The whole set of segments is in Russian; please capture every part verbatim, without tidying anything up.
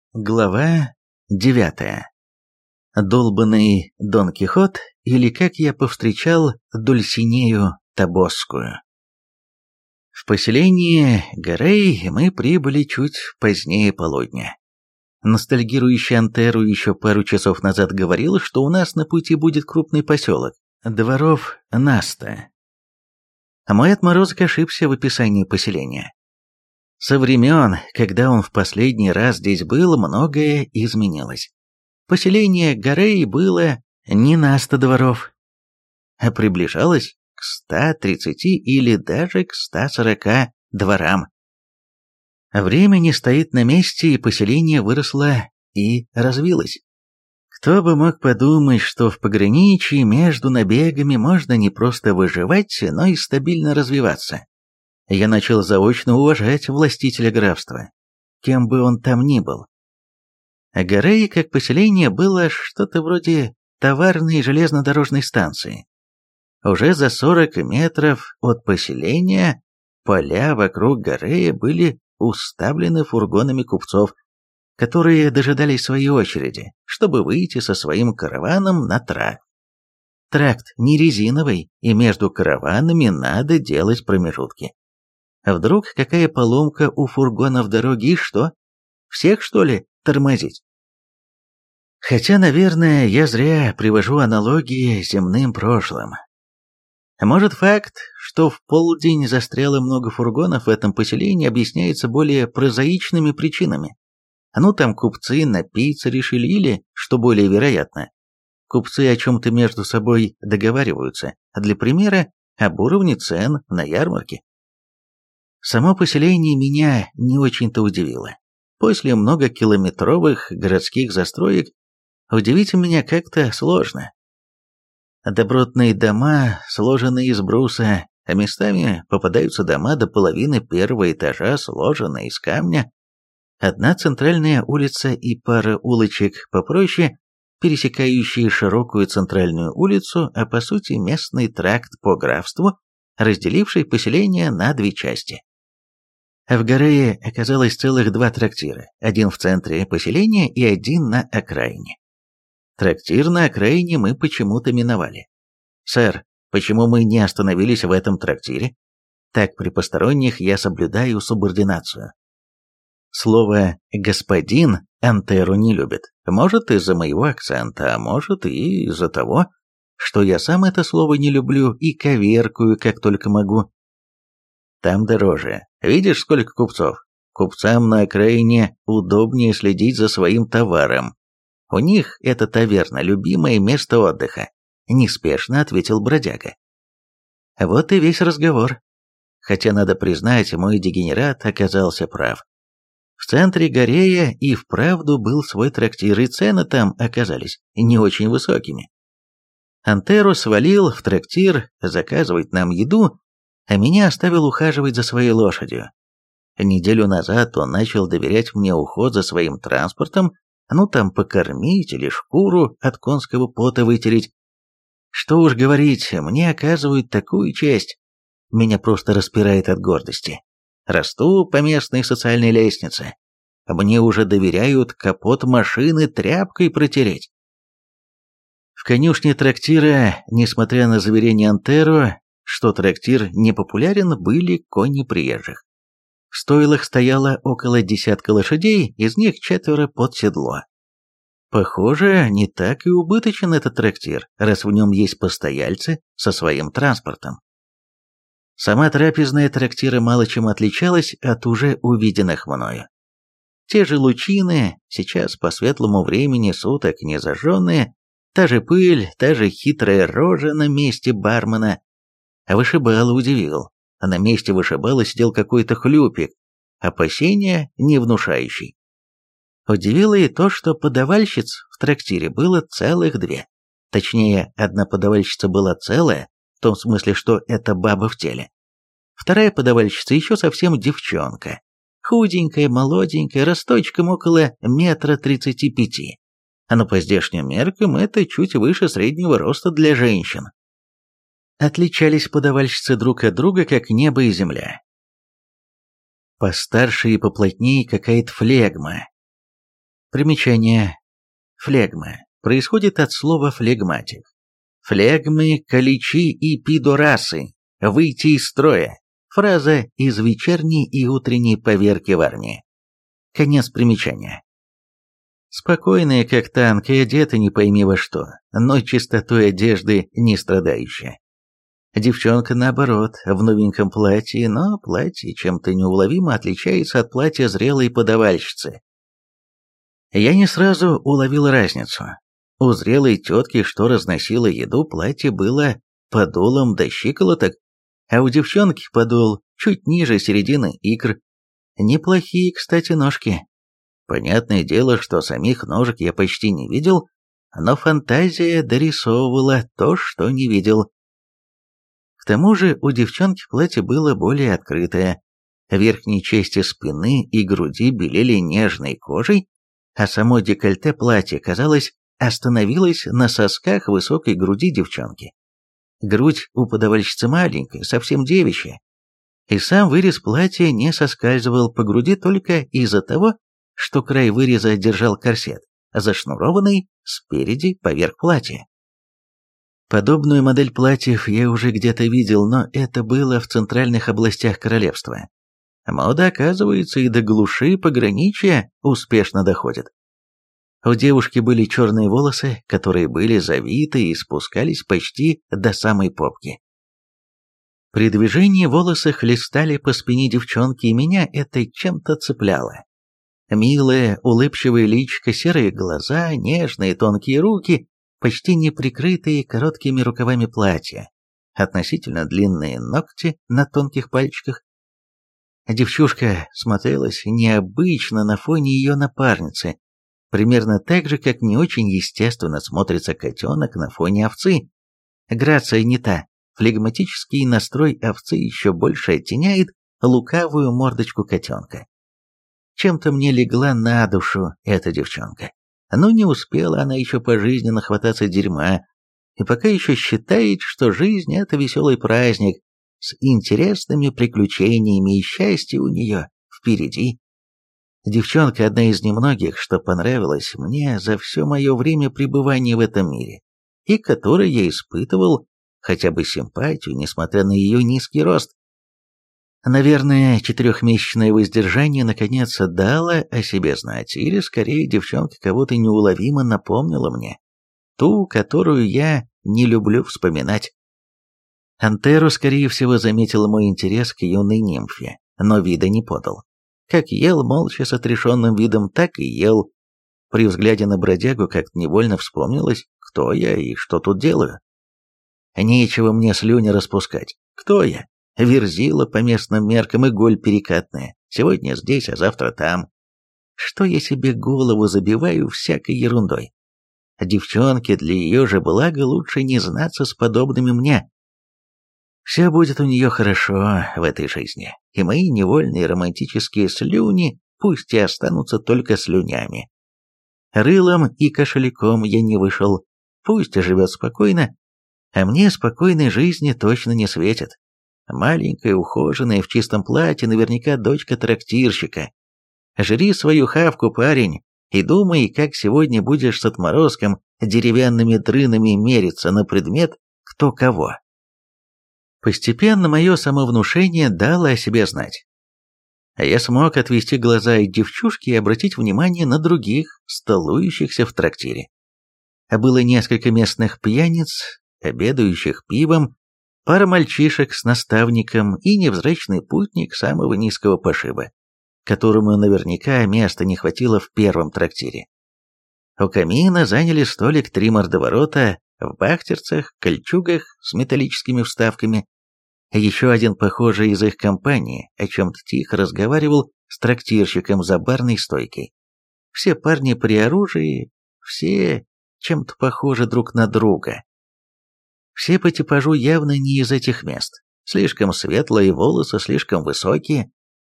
Глава девятая. Долбанный Дон Кихот, или как я повстречал Дульсинею Тобосскую. В поселение Гарей мы прибыли чуть позднее полудня. Ностальгирующий Антеру еще пару часов назад говорил, что у нас на пути будет крупный поселок, дворов Наста. А мой отморозок ошибся в описании поселения. Со времен, когда он в последний раз здесь был, многое изменилось. Поселение Гарей было не на сто дворов, а приближалось к ста тридцати или даже к ста сорока дворам. Время не стоит на месте, и поселение выросло и развилось. Кто бы мог подумать, что в пограничье между набегами можно не просто выживать, но и стабильно развиваться. Я начал заочно уважать властителя графства, кем бы он там ни был. А Гарей, как поселение, было что-то вроде товарной железнодорожной станции. Уже за сорок метров от поселения поля вокруг Гарея были уставлены фургонами купцов, которые дожидались своей очереди, чтобы выйти со своим караваном на тракт. Тракт не резиновый, и между караванами надо делать промежутки. А вдруг какая поломка у фургонов дороги, и что? Всех, что ли, тормозить? Хотя, наверное, я зря привожу аналогии с земным прошлым. Может, факт, что в полдень застряло много фургонов в этом поселении, объясняется более прозаичными причинами. Ну, там купцы напиться решили, или, что более вероятно, купцы о чем-то между собой договариваются, для примера, об уровне цен на ярмарке. Само поселение меня не очень-то удивило. После многокилометровых городских застроек удивить меня как-то сложно. Добротные дома, сложенные из бруса, а местами попадаются дома до половины первого этажа, сложенные из камня. Одна центральная улица и пара улочек попроще, пересекающие широкую центральную улицу, а по сути местный тракт по графству, разделивший поселение на две части. В Гарее оказалось целых два трактира, один в центре поселения и один на окраине. Трактир на окраине мы почему-то миновали. «Сэр, почему мы не остановились в этом трактире?» Так при посторонних я соблюдаю субординацию. Слово «господин» Антеру не любит. Может, из-за моего акцента, а может и из-за того, что я сам это слово не люблю и коверкую, как только могу. Там дороже. Видишь, сколько купцов? Купцам на окраине удобнее следить за своим товаром. У них эта таверна любимое место отдыха, неспешно ответил бродяга. Вот и весь разговор. Хотя, надо признать, мой дегенерат оказался прав. В центре Гарея и вправду был свой трактир, и цены там оказались не очень высокими. Антеру свалил в трактир заказывать нам еду, а меня оставил ухаживать за своей лошадью. Неделю назад он начал доверять мне уход за своим транспортом, ну там покормить или шкуру от конского пота вытереть. Что уж говорить, мне оказывают такую честь. Меня просто распирает от гордости. Расту по местной социальной лестнице. Мне уже доверяют капот машины тряпкой протереть. В конюшне трактира, несмотря на заверение Антеру, что трактир не популярен, были кони приезжих. В стойлах стояло около десятка лошадей, из них четверо под седло. Похоже, не так и убыточен этот трактир, раз в нем есть постояльцы со своим транспортом. Сама трапезная трактира мало чем отличалась от уже увиденных мною. Те же лучины, сейчас по светлому времени суток не зажженные, та же пыль, та же хитрая рожа на месте бармена. А вышибала удивил. На месте вышибала сидел какой-то хлюпик, опасения не внушающий. Удивило и то, что подавальщиц в трактире было целых две. Точнее, одна подавальщица была целая, в том смысле, что это баба в теле. Вторая подавальщица еще совсем девчонка. Худенькая, молоденькая, росточком около метра тридцати пяти. А ну по здешним меркам это чуть выше среднего роста для женщин. Отличались подавальщицы друг от друга, как небо и земля. Постарше и поплотнее какая-то флегма. Примечание. Флегма происходит от слова флегматик. Флегмы, каличи и пидорасы. Выйти из строя. Фраза из вечерней и утренней поверки в армии. Конец примечания. Спокойная, как танк, и одета не пойми во что, но чистотой одежды не страдающая. Девчонка, наоборот, в новеньком платье, но платье чем-то неуловимо отличается от платья зрелой подавальщицы. Я не сразу уловил разницу. У зрелой тетки, что разносила еду, платье было подолом до щиколоток, а у девчонки подол чуть ниже середины икр. Неплохие, кстати, ножки. Понятное дело, что самих ножек я почти не видел, но фантазия дорисовывала то, что не видел. К тому же у девчонки платье было более открытое. Верхние части спины и груди белели нежной кожей, а само декольте платья, казалось, остановилось на сосках высокой груди девчонки. Грудь у подавальщицы маленькая, совсем девичья. И сам вырез платья не соскальзывал по груди только из-за того, что край выреза держал корсет, зашнурованный спереди поверх платья. Подобную модель платьев я уже где-то видел, но это было в центральных областях королевства. Мода, оказывается, и до глуши пограничья успешно доходит. У девушки были черные волосы, которые были завиты и спускались почти до самой попки. При движении волосы хлестали по спине девчонки, и меня это чем-то цепляло. Милое, улыбчивое личико, серые глаза, нежные тонкие руки, почти не прикрытые короткими рукавами платья, относительно длинные ногти на тонких пальчиках. Девчушка смотрелась необычно на фоне ее напарницы, примерно так же, как не очень естественно смотрится котенок на фоне овцы. Грация не та, флегматический настрой овцы еще больше оттеняет лукавую мордочку котенка. Чем-то мне легла на душу эта девчонка. Но не успела она еще по жизни нахвататься дерьма, и пока еще считает, что жизнь — это веселый праздник с интересными приключениями, и счастье у нее впереди. Девчонка одна из немногих, что понравилась мне за все мое время пребывания в этом мире, и которой я испытывал хотя бы симпатию, несмотря на ее низкий рост. Наверное, четырехмесячное воздержание наконец дало о себе знать, или скорее девчонка кого-то неуловимо напомнила мне, ту, которую я не люблю вспоминать. Антеро, скорее всего, заметил мой интерес к юной нимфе, но вида не подал. Как ел молча с отрешенным видом, так и ел. При взгляде на бродягу как-то невольно вспомнилось, кто я и что тут делаю. Нечего мне слюни распускать. Кто я? Верзила по местным меркам и голь перекатная. Сегодня здесь, а завтра там. Что я себе голову забиваю всякой ерундой? Девчонке для ее же блага лучше не знаться с подобными мне. Все будет у нее хорошо в этой жизни, и мои невольные романтические слюни пусть и останутся только слюнями. Рылом и кошельком я не вышел, пусть живет спокойно, а мне спокойной жизни точно не светит. Маленькая, ухоженная, в чистом платье, наверняка дочка трактирщика. Жри свою хавку, парень, и думай, как сегодня будешь с отморозком деревянными дрынами мериться на предмет кто кого. Постепенно мое самовнушение дало о себе знать. А я смог отвести глаза от девчушки и обратить внимание на других, столующихся в трактире. Было несколько местных пьяниц, обедающих пивом, пара мальчишек с наставником и невзрачный путник самого низкого пошиба, которому наверняка места не хватило в первом трактире. У камина заняли столик три мордоворота в бахтерцах, кольчугах с металлическими вставками. Еще один, похожий из их компании, о чем-то тихо разговаривал с трактирщиком за барной стойкой. Все парни при оружии, все чем-то похожи друг на друга. Все по типажу явно не из этих мест. Слишком светлые волосы, слишком высокие.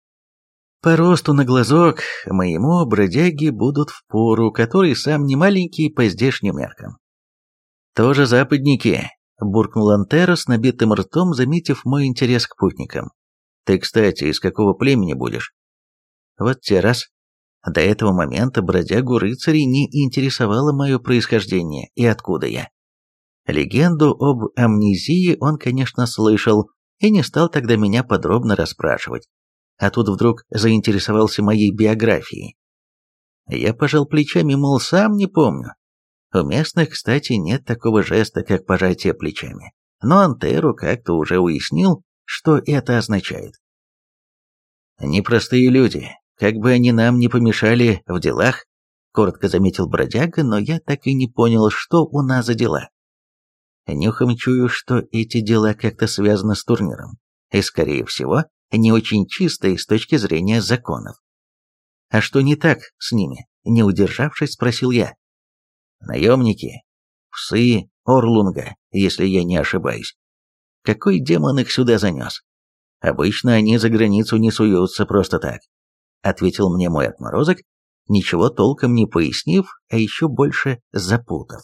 По росту на глазок моему бродяге будут впору, который сам не маленький по здешним меркам. «Тоже западники», — буркнул Антеро с набитым ртом, заметив мой интерес к путникам. «Ты, кстати, из какого племени будешь?» «Вот те раз». До этого момента бродягу рыцарей не интересовало мое происхождение и откуда я. Легенду об амнезии он, конечно, слышал и не стал тогда меня подробно расспрашивать. А тут вдруг заинтересовался моей биографией. Я пожал плечами, мол, сам не помню. У местных, кстати, нет такого жеста, как пожатие плечами. Но Антеру как-то уже уяснил, что это означает. «Непростые люди, как бы они нам не помешали в делах», коротко заметил бродяга, но я так и не понял, что у нас за дела. Нюхом чую, что эти дела как-то связаны с турниром, и, скорее всего, не очень чистые с точки зрения законов. «А что не так с ними?» — не удержавшись, спросил я. «Наемники, псы Орлунга, если я не ошибаюсь. Какой демон их сюда занес? Обычно они за границу не суются просто так», — ответил мне мой отморозок, ничего толком не пояснив, а еще больше запутав.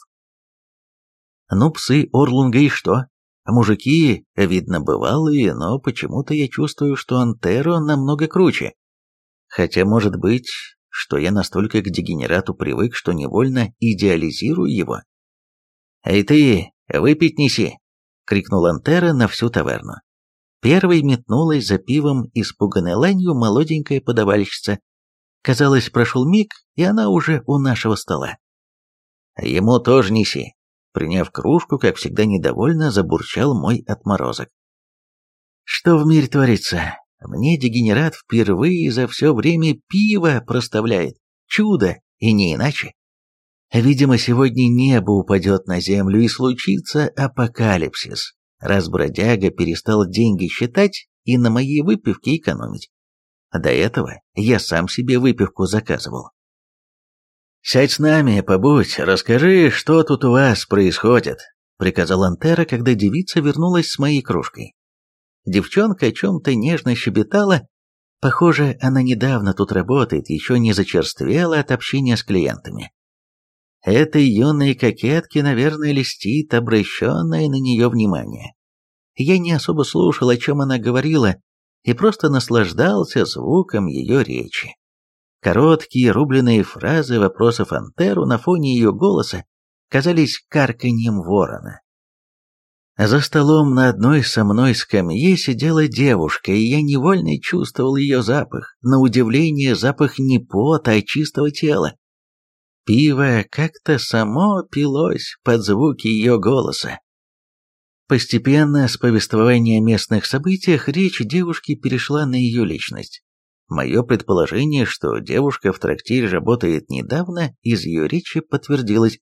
«Ну, псы Орлунга и что? Мужики, видно, бывалые, но почему-то я чувствую, что Антеро намного круче. Хотя, может быть, что я настолько к дегенерату привык, что невольно идеализирую его. «Эй ты, выпить неси!» — крикнул Антера на всю таверну. Первой метнулась за пивом испуганной ланью молоденькая подавальщица. Казалось, прошел миг, и она уже у нашего стола. «Ему тоже неси!» Приняв кружку, как всегда недовольно, забурчал мой отморозок. «Что в мире творится? Мне дегенерат впервые за все время пиво проставляет. Чудо, и не иначе. Видимо, сегодня небо упадет на землю и случится апокалипсис, раз бродяга перестал деньги считать и на моей выпивке экономить. До этого я сам себе выпивку заказывал». «Сядь с нами, побудь, расскажи, что тут у вас происходит», — приказал Антера, когда девица вернулась с моей кружкой. Девчонка о чем-то нежно щебетала. Похоже, она недавно тут работает, еще не зачерствела от общения с клиентами. Этой юной кокетке, наверное, льстит обращенное на нее внимание. Я не особо слушал, о чем она говорила, и просто наслаждался звуком ее речи. Короткие рубленые фразы вопросов Антеру на фоне ее голоса казались карканьем ворона. За столом на одной со мной скамье сидела девушка, и я невольно чувствовал ее запах, на удивление запах не пота, а чистого тела. Пиво как-то само пилось под звуки ее голоса. Постепенно с повествования о местных событиях речь девушки перешла на ее личность. Мое предположение, что девушка в трактире работает недавно, из ее речи подтвердилось.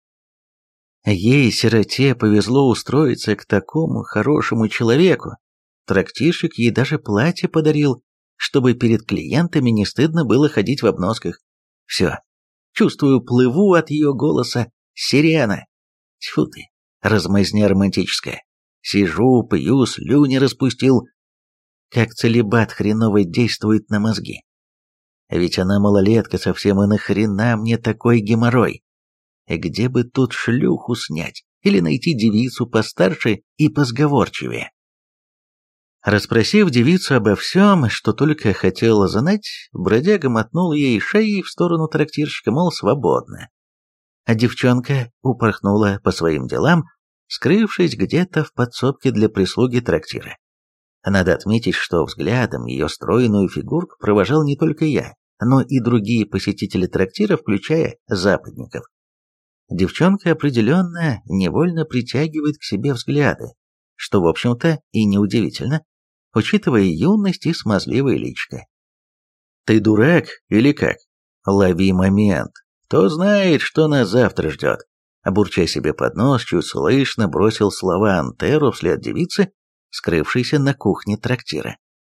Ей, сироте, повезло устроиться к такому хорошему человеку. Трактирщик ей даже платье подарил, чтобы перед клиентами не стыдно было ходить в обносках. Все, чувствую, плыву от ее голоса. Сирена. Тьфу ты, размазня романтическая. Сижу, пью, слюни распустил. Как целибат хреново действует на мозги. Ведь она малолетка совсем, и нахрена мне такой геморрой? Где бы тут шлюху снять или найти девицу постарше и позговорчивее? Расспросив девицу обо всем, что только хотела знать, бродяга мотнул ей шеей в сторону трактирщика, мол, свободно. А девчонка упорхнула по своим делам, скрывшись где-то в подсобке для прислуги трактира. Надо отметить, что взглядом ее стройную фигурку провожал не только я, но и другие посетители трактира, включая западников. Девчонка определенно невольно притягивает к себе взгляды, что, в общем-то, и неудивительно, учитывая юность и смазливое личико. «Ты дурак или как? Лови момент. Кто знает, что нас завтра ждет?» Бурча себе под нос, чуть слышно бросил слова Антеру вслед девицы, скрывшейся на кухне трактира.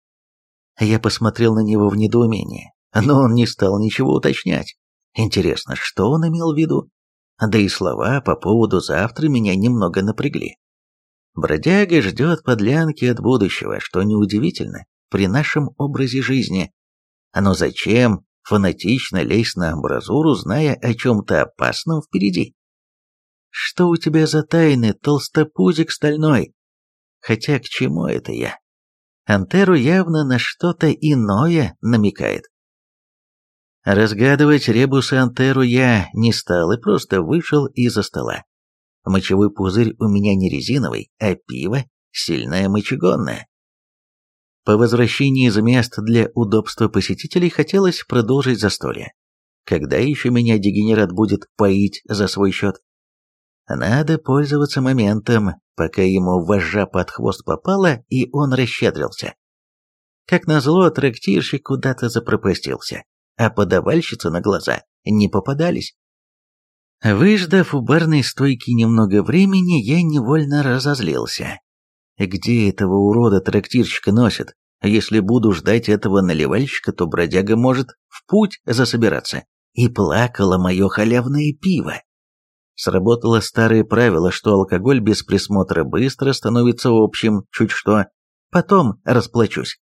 Я посмотрел на него в недоумении, но он не стал ничего уточнять. Интересно, что он имел в виду? Да и слова по поводу завтра меня немного напрягли. Бродяга ждет подлянки от будущего, что неудивительно при нашем образе жизни. Но зачем фанатично лезть на амбразуру, зная о чем-то опасном впереди? Что у тебя за тайны, толстопузик стальной? Хотя к чему это я? Антеру явно на что-то иное намекает. Разгадывать ребусы антеру я не стал и просто вышел из-за стола. Мочевой пузырь у меня не резиновый, а пиво сильное мочегонное. По возвращении из мест для удобства посетителей хотелось продолжить застолье. Когда еще меня дегенерат будет поить за свой счет? Надо пользоваться моментом, пока ему вожжа под хвост попала, и он расщедрился. Как назло, трактирщик куда-то запропастился, а подавальщицы на глаза не попадались. Выждав у барной стойки немного времени, я невольно разозлился. Где этого урода трактирщика носит? Если буду ждать этого наливальщика, то бродяга может в путь засобираться. И плакало мое халявное пиво. Сработало старое правило, что алкоголь без присмотра быстро становится общим, чуть что. Потом расплачусь.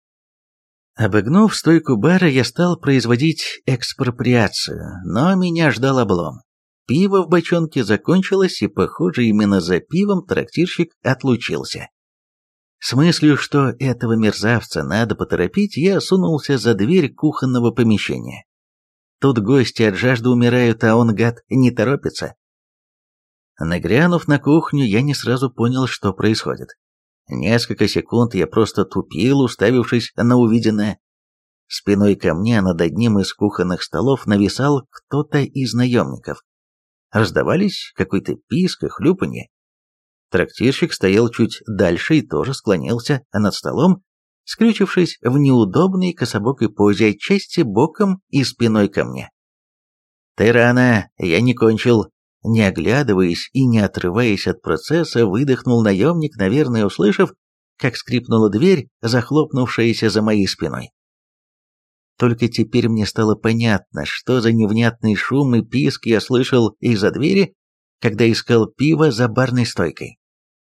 Обогнув стойку бара, я стал производить экспроприацию, но меня ждал облом. Пиво в бочонке закончилось, и, похоже, именно за пивом трактирщик отлучился. С мыслью, что этого мерзавца надо поторопить, я сунулся за дверь кухонного помещения. Тут гости от жажды умирают, а он, гад, не торопится. Нагрянув на кухню, я не сразу понял, что происходит. Несколько секунд я просто тупил, уставившись на увиденное. Спиной ко мне над одним из кухонных столов нависал кто-то из наемников. Раздавались какой-то писк и хлюпанье. Трактирщик стоял чуть дальше и тоже склонился над столом, скрючившись в неудобной кособокой позе, отчасти боком и спиной ко мне. «Ты рано, я не кончил». Не оглядываясь и не отрываясь от процесса, выдохнул наемник, наверное, услышав, как скрипнула дверь, захлопнувшаяся за моей спиной. Только теперь мне стало понятно, что за невнятный шум и писк я слышал из-за двери, когда искал пиво за барной стойкой.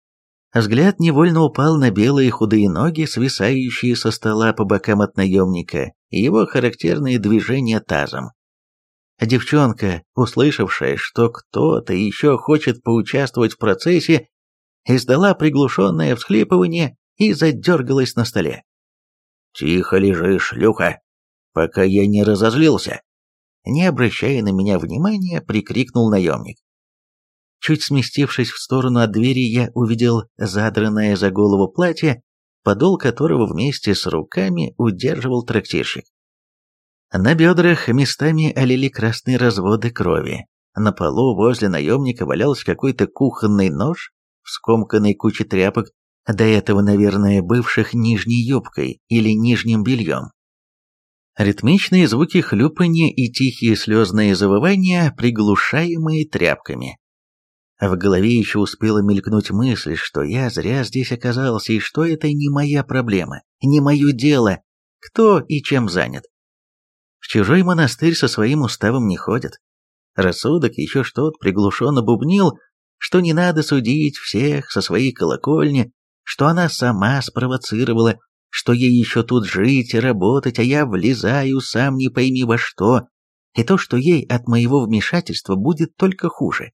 Взгляд невольно упал на белые худые ноги, свисающие со стола по бокам от наемника, и его характерные движения тазом. Девчонка, услышавшая, что кто-то еще хочет поучаствовать в процессе, издала приглушенное всхлипывание и задергалась на столе. «Тихо лежи, шлюха, пока я не разозлился!» Не обращая на меня внимания, прикрикнул наемник. Чуть сместившись в сторону от двери, я увидел задранное за голову платье, подол которого вместе с руками удерживал трактирщик. На бедрах местами олели красные разводы крови. На полу возле наемника валялся какой-то кухонный нож в скомканной куче тряпок, до этого, наверное, бывших нижней юбкой или нижним бельем. Ритмичные звуки хлюпанья и тихие слезные завывания, приглушаемые тряпками. В голове еще успела мелькнуть мысль, что я зря здесь оказался, и что это не моя проблема, не мое дело, кто и чем занят. В чужой монастырь со своим уставом не ходят. Рассудок еще что-то приглушенно бубнил, что не надо судить всех со своей колокольни, что она сама спровоцировала, что ей еще тут жить и работать, а я влезаю сам не пойми во что, и то, что ей от моего вмешательства будет только хуже.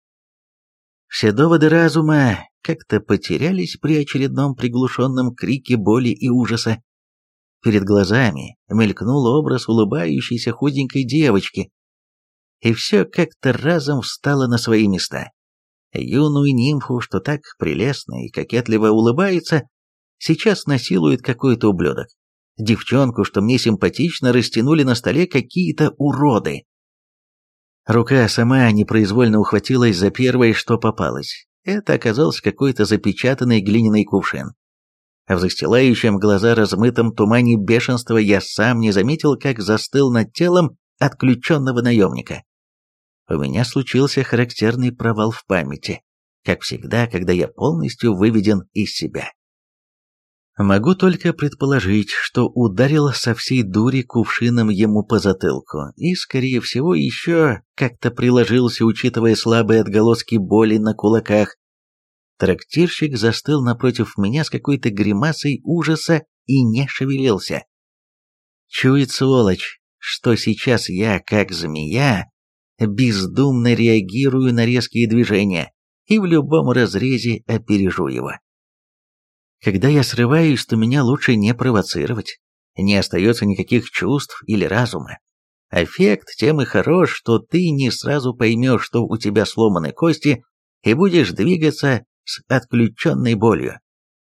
Все доводы разума как-то потерялись при очередном приглушенном крике боли и ужаса. Перед глазами мелькнул образ улыбающейся худенькой девочки, и все как-то разом встало на свои места. Юную нимфу, что так прелестно и кокетливо улыбается, сейчас насилует какой-то ублюдок. Девчонку, что мне симпатично, растянули на столе какие-то уроды. Рука сама непроизвольно ухватилась за первое, что попалось. Это оказался какой-то запечатанный глиняный кувшин. А в застилающем глаза размытом тумане бешенства я сам не заметил, как застыл над телом отключенного наемника. У меня случился характерный провал в памяти, как всегда, когда я полностью выведен из себя. Могу только предположить, что ударил со всей дури кувшином ему по затылку, и, скорее всего, еще как-то приложился, учитывая слабые отголоски боли на кулаках. Трактирщик застыл напротив меня с какой-то гримасой ужаса и не шевелился. Чует сволочь, что сейчас я, как змея, бездумно реагирую на резкие движения и в любом разрезе опережу его. Когда я срываюсь, то меня лучше не провоцировать, не остается никаких чувств или разума. Аффект тем и хорош, что ты не сразу поймешь, что у тебя сломаны кости, и будешь двигаться с отключенной болью.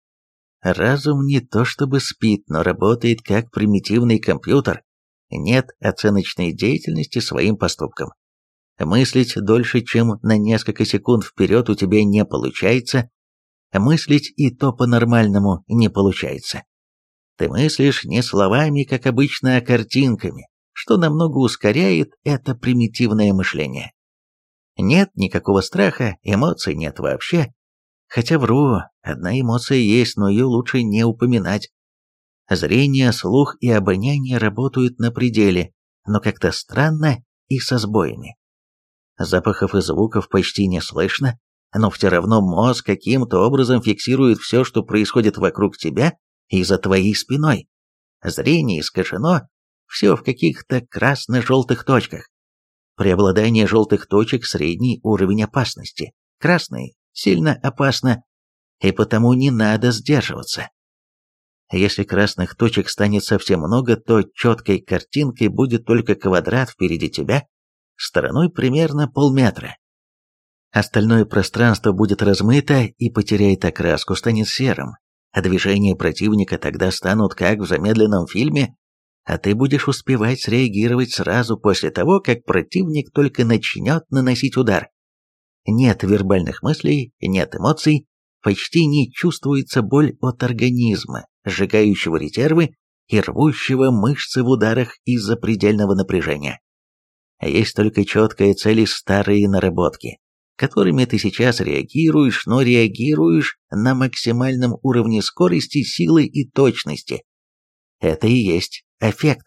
Разум не то чтобы спит, но работает как примитивный компьютер. Нет оценочной деятельности своим поступкам. Мыслить дольше, чем на несколько секунд вперед у тебя не получается. Мыслить и то по-нормальному не получается. Ты мыслишь не словами, как обычно, а картинками, что намного ускоряет это примитивное мышление. Нет никакого страха, эмоций нет вообще. Хотя вру, одна эмоция есть, но ее лучше не упоминать. Зрение, слух и обоняние работают на пределе, но как-то странно и со сбоями. Запахов и звуков почти не слышно, но все равно мозг каким-то образом фиксирует все, что происходит вокруг тебя и за твоей спиной. Зрение искажено, все в каких-то красно-желтых точках. Преобладание желтых точек – средний уровень опасности. Красный – сильно опасно, и потому не надо сдерживаться. Если красных точек станет совсем много, то четкой картинкой будет только квадрат впереди тебя, стороной примерно полметра. Остальное пространство будет размыто и потеряет окраску, станет серым, а движения противника тогда станут как в замедленном фильме, а ты будешь успевать среагировать сразу после того, как противник только начнет наносить удар. Нет вербальных мыслей, нет эмоций, почти не чувствуется боль от организма, сжигающего резервы и рвущего мышцы в ударах из-за предельного напряжения. Есть только четкая цель и старые наработки, которыми ты сейчас реагируешь, но реагируешь на максимальном уровне скорости, силы и точности. Это и есть аффект.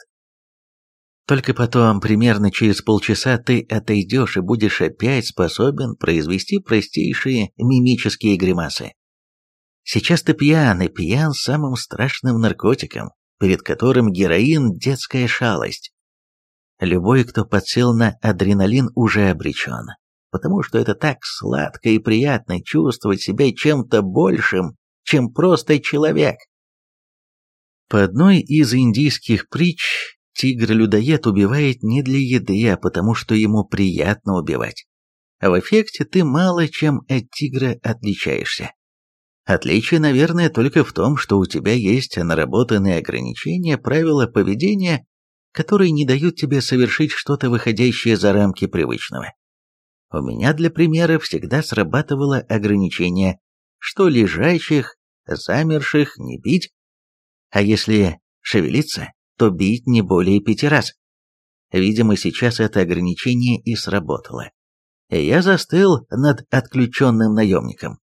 Только потом, примерно через полчаса, ты отойдешь и будешь опять способен произвести простейшие мимические гримасы. Сейчас ты пьян, и пьян самым страшным наркотиком, перед которым героин – детская шалость. Любой, кто подсел на адреналин, уже обречен, потому что это так сладко и приятно чувствовать себя чем-то большим, чем просто человек. По одной из индийских притч, тигр-людоед убивает не для еды, а потому что ему приятно убивать. А в эффекте ты мало чем от тигра отличаешься. Отличие, наверное, только в том, что у тебя есть наработанные ограничения, правила поведения, которые не дают тебе совершить что-то, выходящее за рамки привычного. У меня, для примера, всегда срабатывало ограничение, что лежачих, замерших не бить, а если шевелиться, то бить не более пяти раз. Видимо, сейчас это ограничение и сработало. Я застыл над отключенным наемником.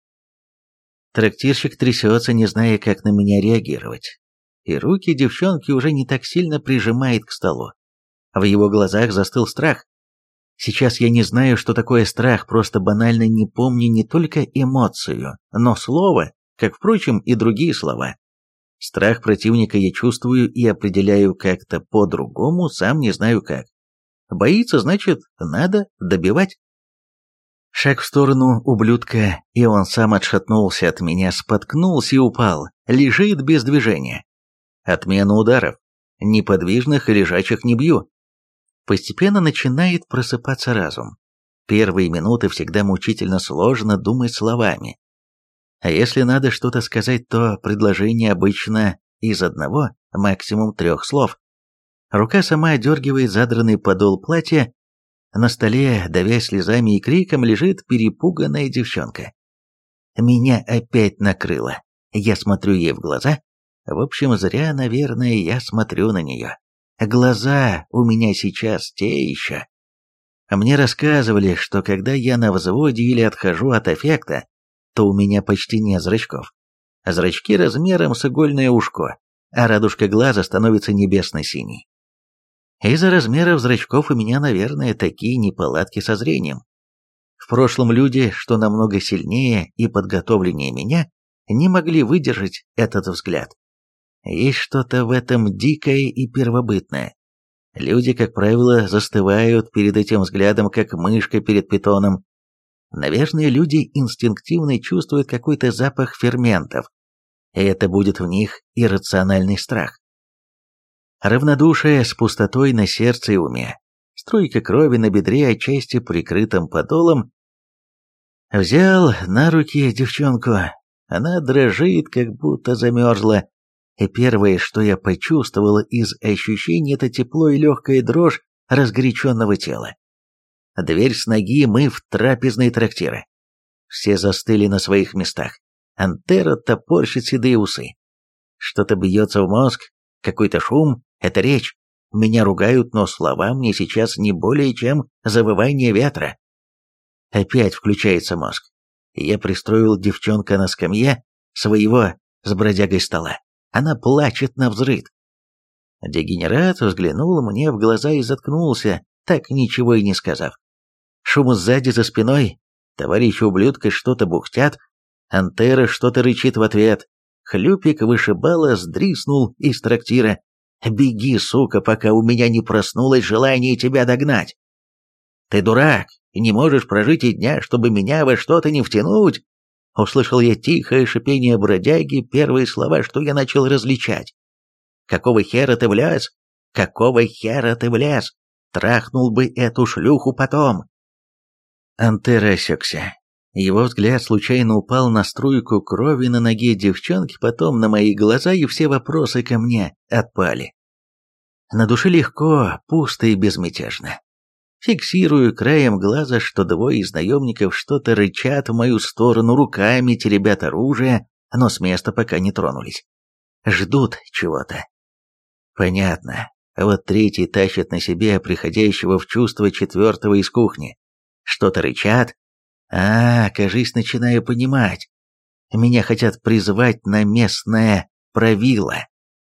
Трактирщик трясется, не зная, как на меня реагировать. И руки девчонки уже не так сильно прижимает к столу. В его глазах застыл страх. Сейчас я не знаю, что такое страх, просто банально не помню не только эмоцию, но слово, как, впрочем, и другие слова. Страх противника я чувствую и определяю как-то по-другому, сам не знаю как. Боится, значит, надо добивать. Шаг в сторону ублюдка, и он сам отшатнулся от меня, споткнулся и упал, лежит без движения. Отмена ударов. Неподвижных и лежачих не бью. Постепенно начинает просыпаться разум. Первые минуты всегда мучительно сложно думать словами. А если надо что-то сказать, то предложение обычно из одного, максимум трех слов. Рука сама одергивает задранный подол платья. На столе, давясь слезами и криком, лежит перепуганная девчонка. Меня опять накрыло. Я смотрю ей в глаза. В общем, зря, наверное, я смотрю на нее. Глаза у меня сейчас те еще. Мне рассказывали, что когда я на взводе или отхожу от аффекта, то у меня почти нет зрачков. Зрачки размером с игольное ушко, а радужка глаза становится небесно-синей. Из-за размеров зрачков у меня, наверное, такие неполадки со зрением. В прошлом люди, что намного сильнее и подготовленнее меня, не могли выдержать этот взгляд. Есть что-то в этом дикое и первобытное. Люди, как правило, застывают перед этим взглядом, как мышка перед питоном. Наверное, люди инстинктивно чувствуют какой-то запах ферментов, и это будет в них иррациональный страх. Равнодушие с пустотой на сердце и уме, струйка крови на бедре, отчасти прикрытым подолом. Взял на руки девчонку. Она дрожит, как будто замерзла. И первое, что я почувствовал из ощущений, это тепло и легкая дрожь разгоряченного тела. Дверь с ноги, мы в трапезной трактира. Все застыли на своих местах. Антера топорщит седые усы. Что-то бьется в мозг, какой-то шум, это речь. Меня ругают, но слова мне сейчас не более чем завывание ветра. Опять включается мозг. Я пристроил девчонка на скамье своего с бродягой стола. Она плачет навзрыд. Дегенерат взглянул мне в глаза и заткнулся, так ничего и не сказав. Шум сзади за спиной. Товарищи ублюдка что-то бухтят. Антера что-то рычит в ответ. Хлюпик вышибала сдриснул из трактира. «Беги, сука, пока у меня не проснулось желание тебя догнать!» «Ты дурак, не можешь прожить и дня, чтобы меня во что-то не втянуть!» Услышал я тихое шипение бродяги, первые слова, что я начал различать. «Какого хера ты влез? Какого хера ты влез? Трахнул бы эту шлюху потом!» Антера осекся. Его взгляд случайно упал на струйку крови на ноге девчонки, потом на мои глаза, и все вопросы ко мне отпали. На душе легко, пусто и безмятежно. Фиксирую краем глаза, что двое из наемников что-то рычат в мою сторону, руками теребят оружие, но с места пока не тронулись. Ждут чего-то. Понятно. Вот третий тащит на себе приходящего в чувство четвертого из кухни. Что-то рычат. А, кажись, начинаю понимать. Меня хотят призвать на местное правило.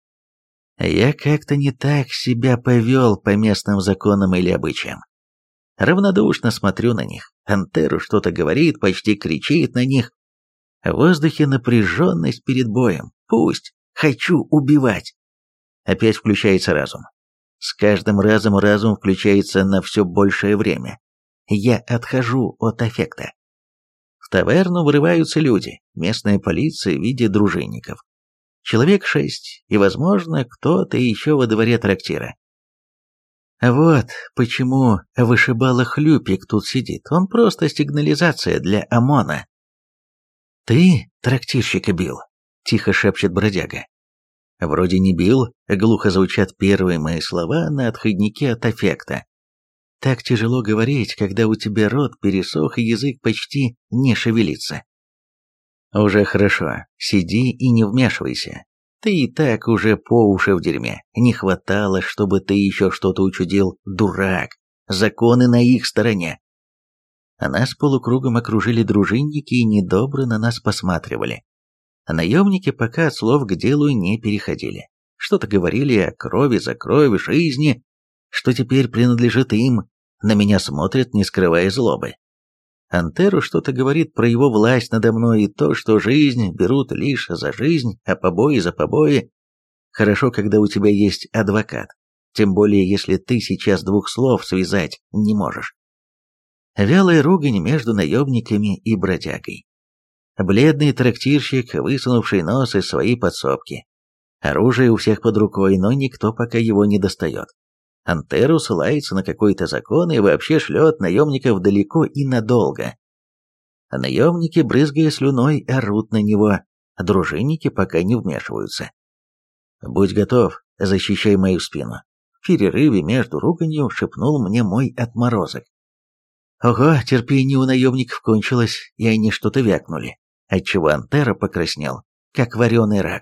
Я как-то не так себя повел по местным законам или обычаям. Равнодушно смотрю на них. Антеру что-то говорит, почти кричит на них. В воздухе напряженность перед боем. Пусть. Хочу убивать. Опять включается разум. С каждым разом разум включается на все большее время. Я отхожу от аффекта. В таверну врываются люди, местная полиция в виде дружинников. Человек шесть, и, возможно, кто-то еще во дворе трактира. Вот почему вышибала Хлюпик тут сидит, он просто сигнализация для ОМОНа. «Ты трактирщика бил?» — тихо шепчет бродяга. Вроде не бил, глухо звучат первые мои слова на отходнике от аффекта. Так тяжело говорить, когда у тебя рот пересох и язык почти не шевелится. Уже хорошо, сиди и не вмешивайся. Ты и так уже по уши в дерьме. Не хватало, чтобы ты еще что-то учудил, дурак. Законы на их стороне. А нас полукругом окружили дружинники и недобро на нас посматривали. А наемники пока от слов к делу не переходили. Что-то говорили о крови за кровь, жизни, что теперь принадлежит им. На меня смотрят, не скрывая злобы. Антеру что-то говорит про его власть надо мной и то, что жизнь берут лишь за жизнь, а побои за побои. Хорошо, когда у тебя есть адвокат, тем более если ты сейчас двух слов связать не можешь. Вялая ругань между наемниками и бродягой. Бледный трактирщик, высунувший нос из своей подсобки. Оружие у всех под рукой, но никто пока его не достает. Антеру ссылается на какой-то закон и вообще шлет наемников далеко и надолго. А наемники, брызгая слюной, орут на него, а дружинники пока не вмешиваются. «Будь готов, защищай мою спину». В перерыве между руганью шепнул мне мой отморозок. Ого, терпение у наемников кончилось, и они что-то вякнули, отчего Антера покраснел, как вареный рак.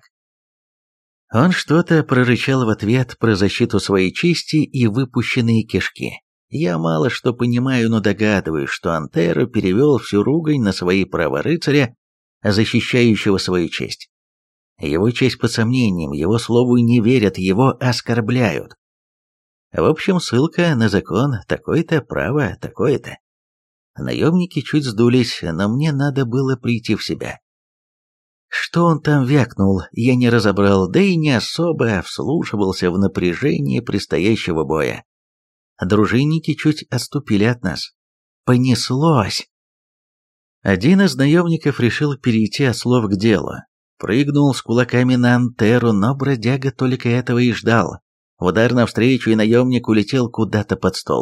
Он что-то прорычал в ответ про защиту своей чести и выпущенные кишки. Я мало что понимаю, но догадываюсь, что Антера перевел всю ругань на свои права рыцаря, защищающего свою честь. Его честь под сомнением, его слову не верят, его оскорбляют. В общем, ссылка на закон, такое-то право, такое-то. Наемники чуть сдулись, но мне надо было прийти в себя. Что он там вякнул, я не разобрал, да и не особо вслушивался в напряжение предстоящего боя. Дружинники чуть отступили от нас. Понеслось! Один из наемников решил перейти от слов к делу. Прыгнул с кулаками на Антеру, но бродяга только этого и ждал. Удар навстречу, и наемник улетел куда-то под стол.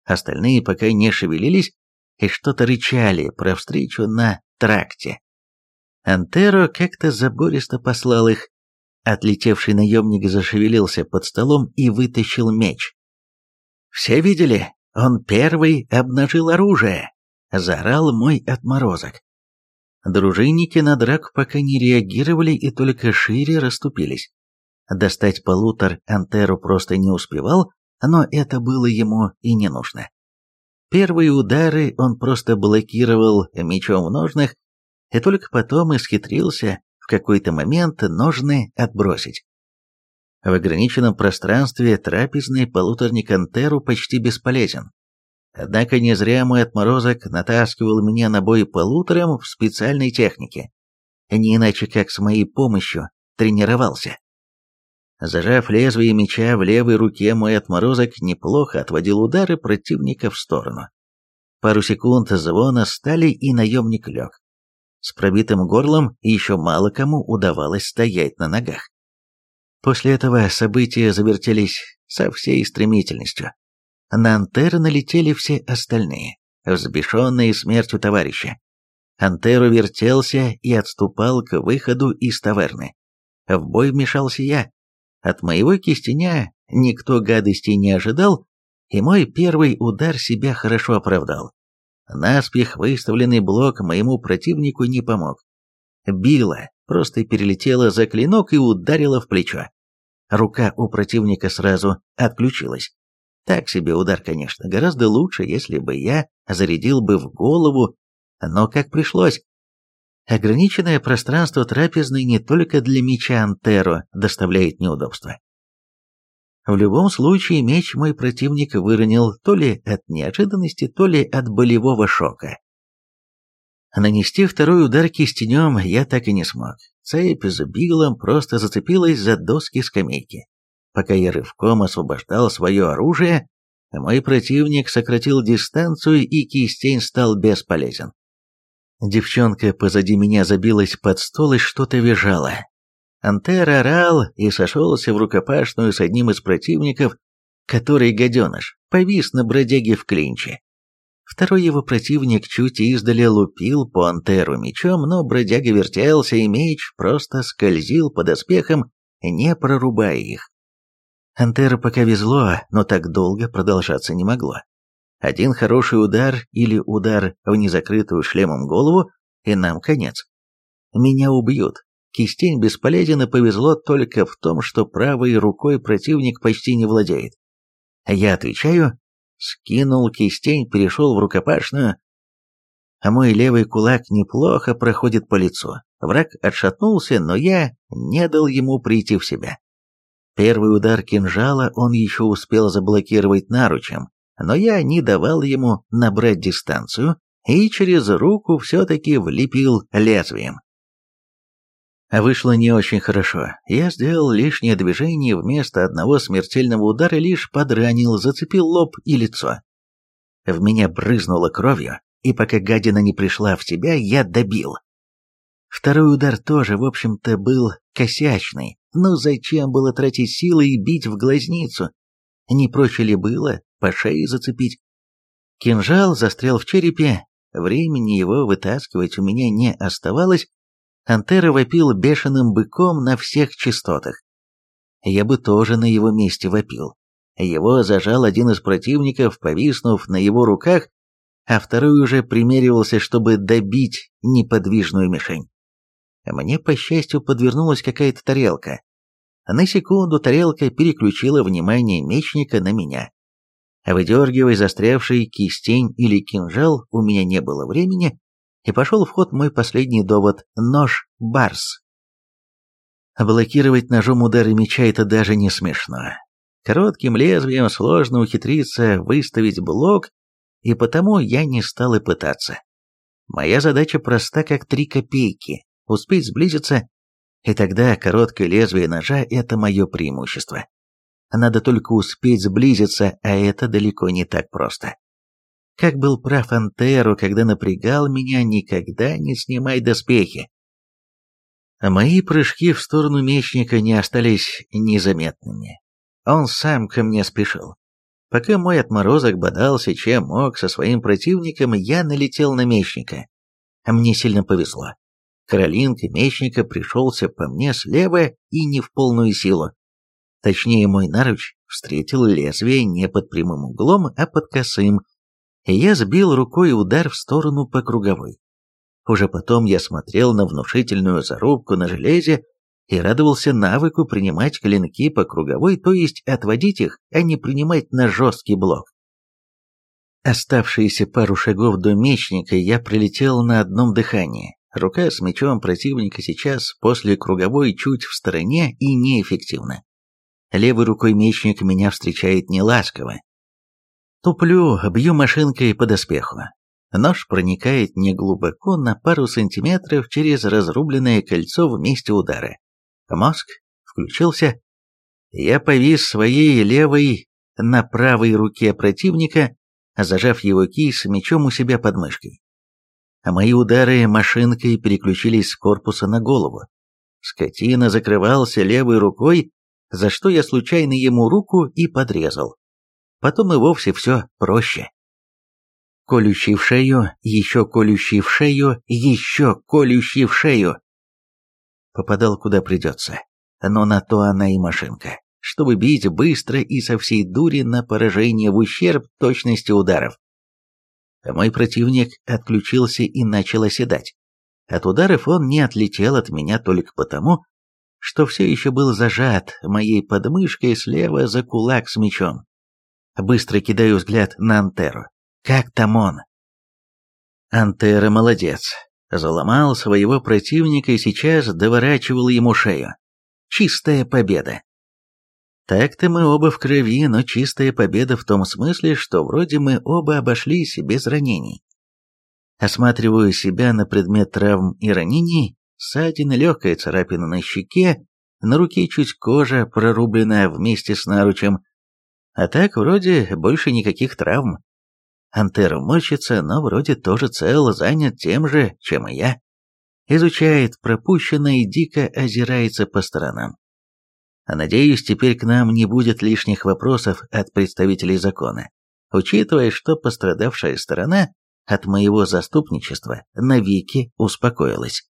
Остальные пока не шевелились и что-то рычали про встречу на тракте. Антеро как-то забористо послал их. Отлетевший наемник зашевелился под столом и вытащил меч. «Все видели? Он первый обнажил оружие!» — заорал мой отморозок. Дружинники на драку пока не реагировали и только шире расступились. Достать полутор Антеро просто не успевал, но это было ему и не нужно. Первые удары он просто блокировал мечом в ножнах, и только потом исхитрился в какой-то момент ножны отбросить. В ограниченном пространстве трапезный полуторник Антеру почти бесполезен. Однако не зря мой отморозок натаскивал меня на бой полутором в специальной технике. Не иначе как с моей помощью тренировался. Зажав лезвие меча в левой руке, мой отморозок неплохо отводил удары противника в сторону. Пару секунд звона стали, и наемник лег. С пробитым горлом еще мало кому удавалось стоять на ногах. После этого события завертелись со всей стремительностью. На Антеро налетели все остальные, взбешенные смертью товарища. Антеро вертелся и отступал к выходу из таверны. В бой вмешался я. От моего кистеня никто гадостей не ожидал, и мой первый удар себя хорошо оправдал. Наспех выставленный блок моему противнику не помог. Била просто перелетела за клинок и ударила в плечо. Рука у противника сразу отключилась. Так себе удар, конечно, гораздо лучше, если бы я зарядил бы в голову, но как пришлось. Ограниченное пространство трапезной не только для меча Антеро доставляет неудобства. В любом случае, меч мой противник выронил то ли от неожиданности, то ли от болевого шока. Нанести второй удар кистенем я так и не смог. Цепь с билом просто зацепилась за доски скамейки. Пока я рывком освобождал свое оружие, мой противник сократил дистанцию, и кистень стал бесполезен. Девчонка позади меня забилась под стол и что-то визжала. Антеро орал и сошелся в рукопашную с одним из противников, который, гаденыш, повис на бродяге в клинче. Второй его противник чуть издали лупил по Антеру мечом, но бродяга вертелся, и меч просто скользил по доспехам, не прорубая их. Антеро пока везло, но так долго продолжаться не могло. Один хороший удар или удар в незакрытую шлемом голову, и нам конец. Меня убьют. Кистень бесполезен, и повезло только в том, что правой рукой противник почти не владеет. Я отвечаю, скинул кистень, перешел в рукопашную, а мой левый кулак неплохо проходит по лицу. Враг отшатнулся, но я не дал ему прийти в себя. Первый удар кинжала он еще успел заблокировать наручем, но я не давал ему набрать дистанцию и через руку все-таки влепил лезвием. Вышло не очень хорошо. Я сделал лишнее движение, вместо одного смертельного удара лишь подранил, зацепил лоб и лицо. В меня брызнуло кровью, и пока гадина не пришла в себя, я добил. Второй удар тоже, в общем-то, был косячный. Ну зачем было тратить силы и бить в глазницу? Не проще ли было по шее зацепить? Кинжал застрял в черепе, времени его вытаскивать у меня не оставалось. Антеро вопил бешеным быком на всех частотах. Я бы тоже на его месте вопил. Его зажал один из противников, повиснув на его руках, а второй уже примеривался, чтобы добить неподвижную мишень. Мне, по счастью, подвернулась какая-то тарелка. На секунду тарелка переключила внимание мечника на меня. Выдергивая застрявший кистень или кинжал, у меня не было времени, и пошел в ход мой последний довод – нож-барс. Блокировать ножом удары меча – это даже не смешно. Коротким лезвием сложно ухитриться выставить блок, и потому я не стал и пытаться. Моя задача проста, как три копейки – успеть сблизиться, и тогда короткое лезвие ножа – это мое преимущество. Надо только успеть сблизиться, а это далеко не так просто. Как был прав Антеро, когда напрягал меня: никогда не снимай доспехи. Мои прыжки в сторону мечника не остались незаметными. Он сам ко мне спешил. Пока мой отморозок бодался чем мог со своим противником, я налетел на мечника. Мне сильно повезло. Каролинка мечника пришелся по мне слева и не в полную силу. Точнее, мой наруч встретил лезвие не под прямым углом, а под косым, и я сбил рукой удар в сторону по круговой. Уже потом я смотрел на внушительную зарубку на железе и радовался навыку принимать клинки по круговой, то есть отводить их, а не принимать на жесткий блок. Оставшиеся пару шагов до мечника я прилетел на одном дыхании. Рука с мечом противника сейчас после круговой чуть в стороне и неэффективна. Левой рукой мечник меня встречает неласково. Туплю, бью машинкой по доспеху. Нож проникает неглубоко, на пару сантиметров через разрубленное кольцо в месте удара. Мозг включился. Я повис своей левой на правой руке противника, зажав его кисть мечом у себя под мышкой. А мои удары машинкой переключились с корпуса на голову. Скотина закрывался левой рукой, за что я случайно ему руку и подрезал. Потом и вовсе все проще. Колющий в шею, еще колющий в шею, еще колющий в шею. Попадал куда придется, но на то она и машинка, чтобы бить быстро и со всей дури на поражение в ущерб точности ударов. Мой противник отключился и начал оседать. От ударов он не отлетел от меня только потому, что все еще был зажат моей подмышкой слева за кулак с мечом. Быстро кидаю взгляд на Антеру. Как там он? Антера молодец. Заломал своего противника и сейчас доворачивал ему шею. Чистая победа. Так-то мы оба в крови, но чистая победа в том смысле, что вроде мы оба обошлись без ранений. Осматриваю себя на предмет травм и ранений, ссадина, легкая царапина на щеке, на руке чуть кожа прорублена вместе с наручем. А так вроде больше никаких травм. Антер морщится, но вроде тоже цел, занят тем же, чем и я. Изучает пропущенное и дико озирается по сторонам. Надеюсь, теперь к нам не будет лишних вопросов от представителей закона, учитывая, что пострадавшая сторона от моего заступничества навеки успокоилась.